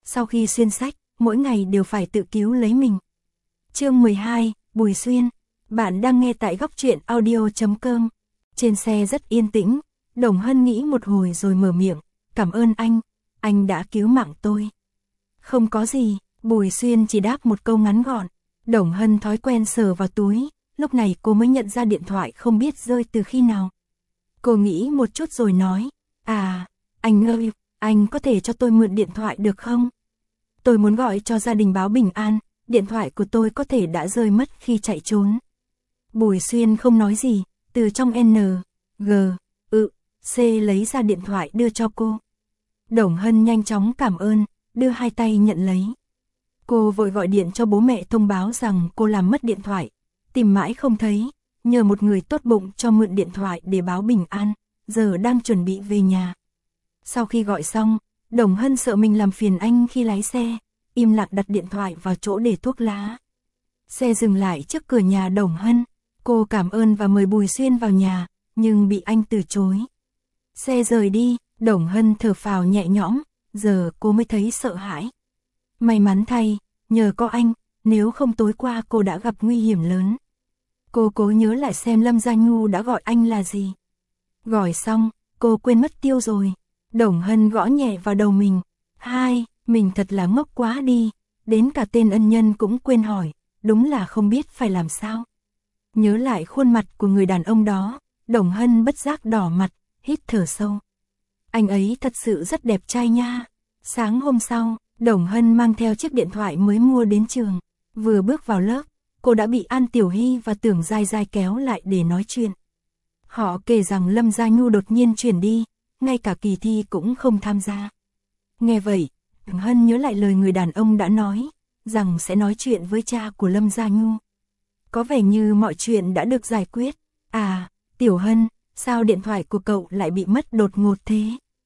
sau khi xuyên sách, mỗi ngày đều phải tự cứu lấy mình. Chương 12, Bùi Xuyên. Bạn đang nghe tại góc truyện audio.com. Trên xe rất yên tĩnh, Đồng Hân nghĩ một hồi rồi mở miệng, cảm ơn anh đã cứu mạng tôi. Không có gì, Bùi Xuyên chỉ đáp một câu ngắn gọn. Đồng Hân thói quen sờ vào túi, lúc này cô mới nhận ra điện thoại không biết rơi từ khi nào. Cô nghĩ một chút rồi nói, anh ơi, anh có thể cho tôi mượn điện thoại được không? Tôi muốn gọi cho gia đình báo bình an, điện thoại của tôi có thể đã rơi mất khi chạy trốn. Bùi Xuyên không nói gì, từ trong C lấy ra điện thoại đưa cho cô. Đồng Hân nhanh chóng cảm ơn, đưa hai tay nhận lấy. Cô vội gọi điện cho bố mẹ thông báo rằng cô làm mất điện thoại, tìm mãi không thấy, nhờ một người tốt bụng cho mượn điện thoại để báo bình an, giờ đang chuẩn bị về nhà. Sau khi gọi xong, Đồng Hân sợ mình làm phiền anh khi lái xe, im lặng đặt điện thoại vào chỗ để thuốc lá. Xe dừng lại trước cửa nhà Đồng Hân, cô cảm ơn và mời Bùi Xuyên vào nhà, nhưng bị anh từ chối. Xe rời đi, Đồng Hân thở phào nhẹ nhõm, giờ cô mới thấy sợ hãi. May mắn thay, nhờ có anh, nếu không tối qua cô đã gặp nguy hiểm lớn. Cô cố nhớ lại xem Lâm Gia Nhu đã gọi anh là gì. Gọi xong, cô quên mất tiêu rồi. Đồng Hân gõ nhẹ vào đầu mình. Mình thật là ngốc quá đi, đến cả tên ân nhân cũng quên hỏi, đúng là không biết phải làm sao. Nhớ lại khuôn mặt của người đàn ông đó, Đồng Hân bất giác đỏ mặt, hít thở sâu. Anh ấy thật sự rất đẹp trai nha. Sáng hôm sau, Đồng Hân mang theo chiếc điện thoại mới mua đến trường. Vừa bước vào lớp, cô đã bị An Tiểu Hy và Tưởng Giai Giai kéo lại để nói chuyện. Họ kể rằng Lâm Gia Nhu đột nhiên chuyển đi, ngay cả kỳ thi cũng không tham gia. Nghe vậy, Đồng Hân nhớ lại lời người đàn ông đã nói, rằng sẽ nói chuyện với cha của Lâm Gia Nhu. Có vẻ như mọi chuyện đã được giải quyết. Tiểu Hân, sao điện thoại của cậu lại bị mất đột ngột thế?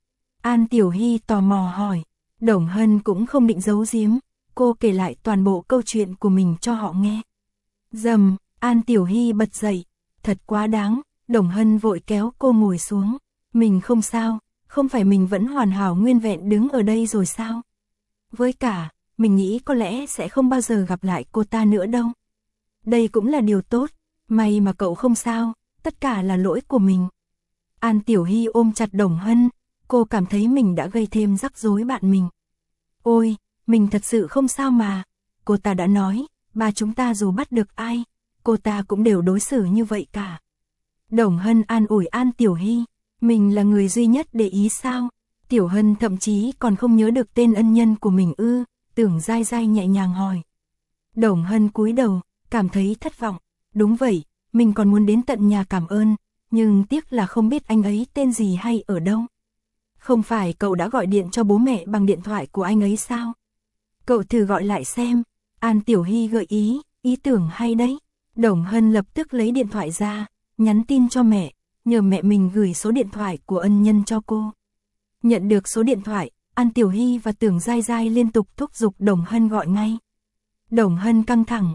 An Tiểu Hy tò mò hỏi. Đồng Hân cũng không định giấu giếm, cô kể lại toàn bộ câu chuyện của mình cho họ nghe. Dầm, An Tiểu Hy bật dậy, thật quá đáng. Đồng Hân vội kéo cô ngồi xuống. Mình không sao, không phải mình vẫn hoàn hảo nguyên vẹn đứng ở đây rồi sao? Với cả, mình nghĩ có lẽ sẽ không bao giờ gặp lại cô ta nữa đâu. Đây cũng là điều tốt, may mà cậu không sao, tất cả là lỗi của mình. An Tiểu Hy ôm chặt Đồng Hân, cô cảm thấy mình đã gây thêm rắc rối bạn mình. Ôi, mình thật sự không sao mà, cô ta đã nói, ba chúng ta dù bắt được ai, cô ta cũng đều đối xử như vậy cả. Đồng Hân an ủi An Tiểu Hy, mình là người duy nhất để ý sao? Tiểu Hân thậm chí còn không nhớ được tên ân nhân của mình ư? Tưởng Giai Giai nhẹ nhàng hỏi. Đồng Hân cúi đầu, cảm thấy thất vọng. Đúng vậy, mình còn muốn đến tận nhà cảm ơn, nhưng tiếc là không biết anh ấy tên gì hay ở đâu. Không phải cậu đã gọi điện cho bố mẹ bằng điện thoại của anh ấy sao? Cậu thử gọi lại xem. An Tiểu Hy gợi ý tưởng hay đấy. Đồng Hân lập tức lấy điện thoại ra, nhắn tin cho mẹ, nhờ mẹ mình gửi số điện thoại của ân nhân cho cô. Nhận được số điện thoại, An Tiểu Hy và Tưởng Giai Giai liên tục thúc giục Đồng Hân gọi ngay. Đồng Hân căng thẳng,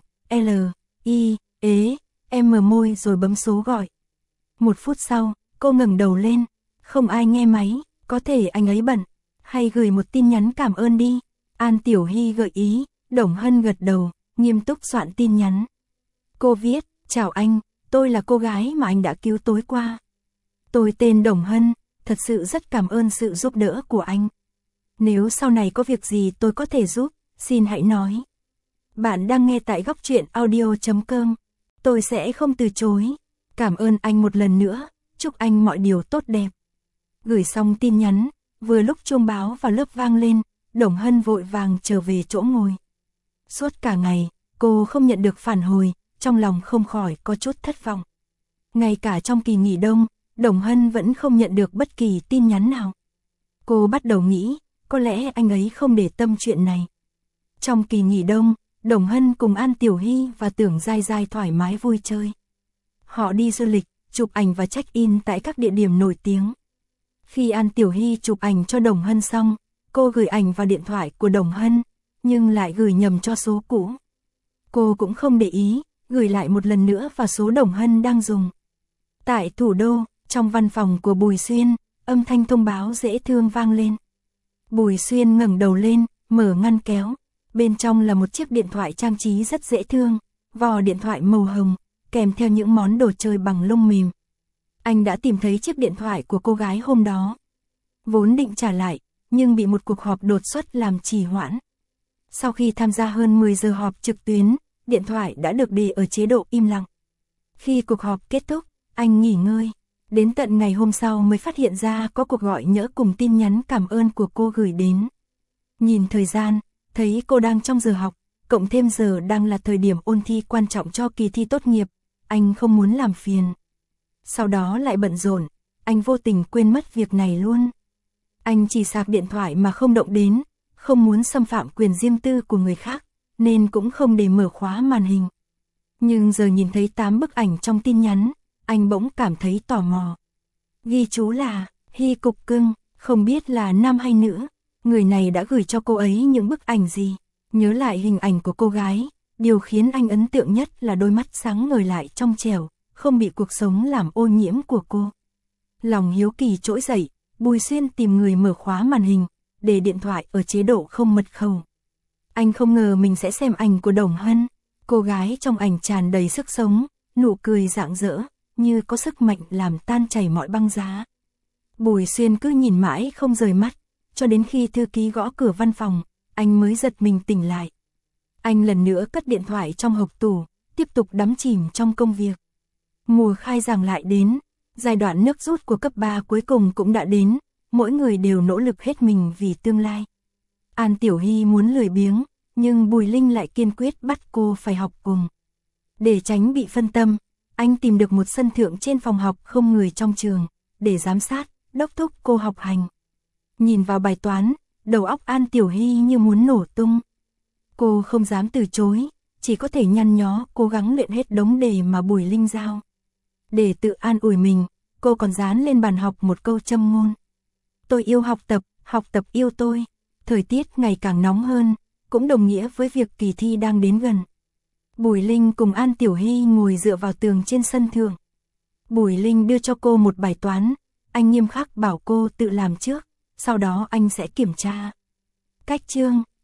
môi rồi bấm số gọi. 1 phút sau, cô ngẩng đầu lên, không ai nghe máy, có thể anh ấy bận, hay gửi một tin nhắn cảm ơn đi. An Tiểu Hy gợi ý, Đồng Hân gật đầu, nghiêm túc soạn tin nhắn. Cô viết, chào anh, tôi là cô gái mà anh đã cứu tối qua. Tôi tên Đồng Hân, thật sự rất cảm ơn sự giúp đỡ của anh. Nếu sau này có việc gì tôi có thể giúp, xin hãy nói. Bạn đang nghe tại góc truyện audio.com. Tôi sẽ không từ chối. Cảm ơn anh một lần nữa, chúc anh mọi điều tốt đẹp. Gửi xong tin nhắn, vừa lúc chuông báo vào lớp vang lên, Đồng Hân vội vàng trở về chỗ ngồi. Suốt cả ngày, cô không nhận được phản hồi, trong lòng không khỏi có chút thất vọng. Ngay cả trong kỳ nghỉ đông, Đồng Hân vẫn không nhận được bất kỳ tin nhắn nào. Cô bắt đầu nghĩ, có lẽ anh ấy không để tâm chuyện này. Trong kỳ nghỉ đông, Đồng Hân cùng An Tiểu Hy và Tưởng Giai Giai thoải mái vui chơi. Họ đi du lịch, chụp ảnh và check-in tại các địa điểm nổi tiếng. Khi An Tiểu Hy chụp ảnh cho Đồng Hân xong, cô gửi ảnh vào điện thoại của Đồng Hân, nhưng lại gửi nhầm cho số cũ. Cô cũng không để ý, gửi lại một lần nữa vào số Đồng Hân đang dùng. Tại thủ đô, trong văn phòng của Bùi Xuyên, âm thanh thông báo dễ thương vang lên. Bùi Xuyên ngẩng đầu lên, mở ngăn kéo. Bên trong là một chiếc điện thoại trang trí rất dễ thương, vỏ điện thoại màu hồng, kèm theo những món đồ chơi bằng lông mềm. Anh đã tìm thấy chiếc điện thoại của cô gái hôm đó. Vốn định trả lại, nhưng bị một cuộc họp đột xuất làm trì hoãn. Sau khi tham gia hơn 10 giờ họp trực tuyến, điện thoại đã được để ở chế độ im lặng. Khi cuộc họp kết thúc, anh nghỉ ngơi. Đến tận ngày hôm sau mới phát hiện ra có cuộc gọi nhỡ cùng tin nhắn cảm ơn của cô gửi đến. Nhìn thời gian, thấy cô đang trong giờ học, cộng thêm giờ đang là thời điểm ôn thi quan trọng cho kỳ thi tốt nghiệp, anh không muốn làm phiền. Sau đó lại bận rộn, anh vô tình quên mất việc này luôn. Anh chỉ sạc điện thoại mà không động đến, không muốn xâm phạm quyền riêng tư của người khác, nên cũng không để mở khóa màn hình. Nhưng giờ nhìn thấy 8 bức ảnh trong tin nhắn, anh bỗng cảm thấy tò mò. Ghi chú là, Hy cục cưng, không biết là nam hay nữ, người này đã gửi cho cô ấy những bức ảnh gì. Nhớ lại hình ảnh của cô gái, điều khiến anh ấn tượng nhất là đôi mắt sáng ngời lại trong trẻo, không bị cuộc sống làm ô nhiễm của cô. Lòng hiếu kỳ trỗi dậy, Bùi Xuyên tìm người mở khóa màn hình, để điện thoại ở chế độ không mật khẩu. Anh không ngờ mình sẽ xem ảnh của Đồng Hân. Cô gái trong ảnh tràn đầy sức sống, nụ cười rạng rỡ, như có sức mạnh làm tan chảy mọi băng giá. Bùi Xuyên cứ nhìn mãi không rời mắt, cho đến khi thư ký gõ cửa văn phòng, anh mới giật mình tỉnh lại. Anh lần nữa cất điện thoại trong hộc tủ, tiếp tục đắm chìm trong công việc. Mùa khai giảng lại đến, giai đoạn nước rút của cấp 3 cuối cùng cũng đã đến, mỗi người đều nỗ lực hết mình vì tương lai. An Tiểu Hy muốn lười biếng, nhưng Bùi Linh lại kiên quyết bắt cô phải học cùng. Để tránh bị phân tâm, anh tìm được một sân thượng trên phòng học không người trong trường, để giám sát, đốc thúc cô học hành. Nhìn vào bài toán, đầu óc An Tiểu Hy như muốn nổ tung. Cô không dám từ chối, chỉ có thể nhăn nhó cố gắng luyện hết đống đề mà Bùi Linh giao. Để tự an ủi mình, cô còn dán lên bàn học một câu châm ngôn. Tôi yêu học tập yêu tôi. Thời tiết ngày càng nóng hơn, cũng đồng nghĩa với việc kỳ thi đang đến gần. Bùi Linh cùng An Tiểu Hy ngồi dựa vào tường trên sân thượng. Bùi Linh đưa cho cô một bài toán, anh nghiêm khắc bảo cô tự làm trước, sau đó anh sẽ kiểm tra. Cách chương